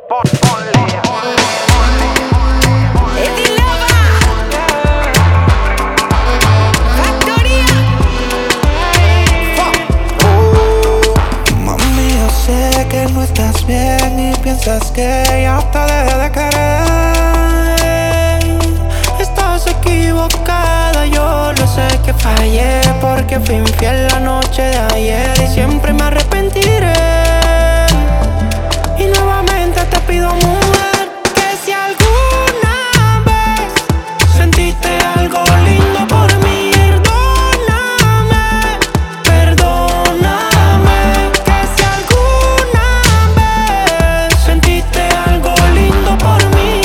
Eddie Lava, Factoría. Mami, yo sé que no estás bien y piensas que ya te dejé de querer. Estás equivocada, yo lo sé que fallé porque fui infiel la noche de ayer y siempre me arrepentiré. Y nuevamente te pido, mujer, que si alguna vez sentiste algo lindo por mí, perdóname, que si alguna vez sentiste algo lindo por mí,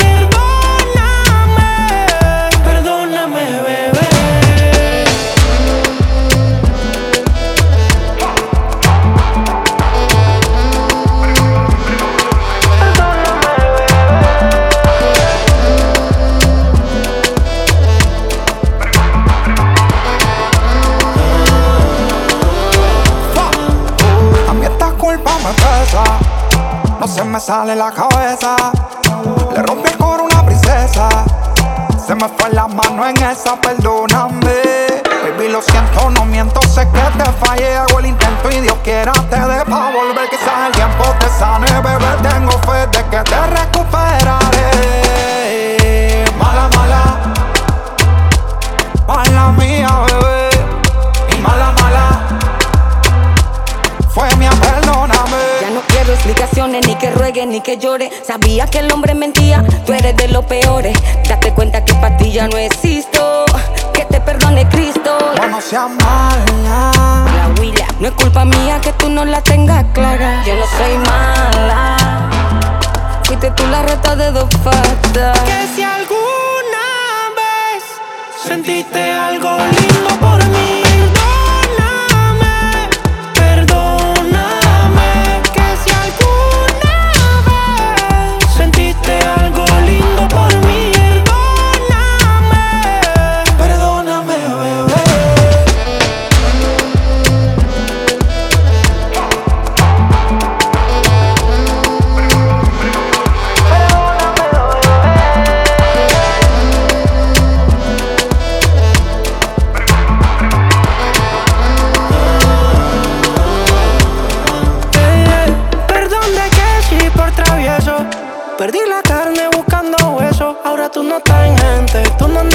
perdóname, bebé. A mí esta culpa me pesa, no se me sale la cabeza. Le rompí el coro a una princesa, se me fue la mano en esa, perdóname. Baby, lo siento, no miento, sé que te fallé. Hago el intento y Dios quiera te dé pa' volver. Quizás el tiempo te sane, bebé, tengo fe de que te recuperaré. Mala, mala, mala mía, bebé. Y mala, mala fue mía, perdóname. Ya no quiero explicaciones, ni que ruegue, ni que llore. Sabía que el hombre mentía, tú eres de los peores. Date cuenta que para ti ya no existo. Que te perdone Cristo. No seas mala. La huila. No es culpa mía que tú no la tengas clara. Yo no soy mala. Fuiste tú la reta de dos patas. Que si alguna vez sentiste algo lindo por mí, perdóname, que si alguna vez sentiste algo lindo por mí, perdóname, bebé. Perdón de que sí por travieso, perdí la carne buscando hueso. Ahora tú no estás en gente, tú no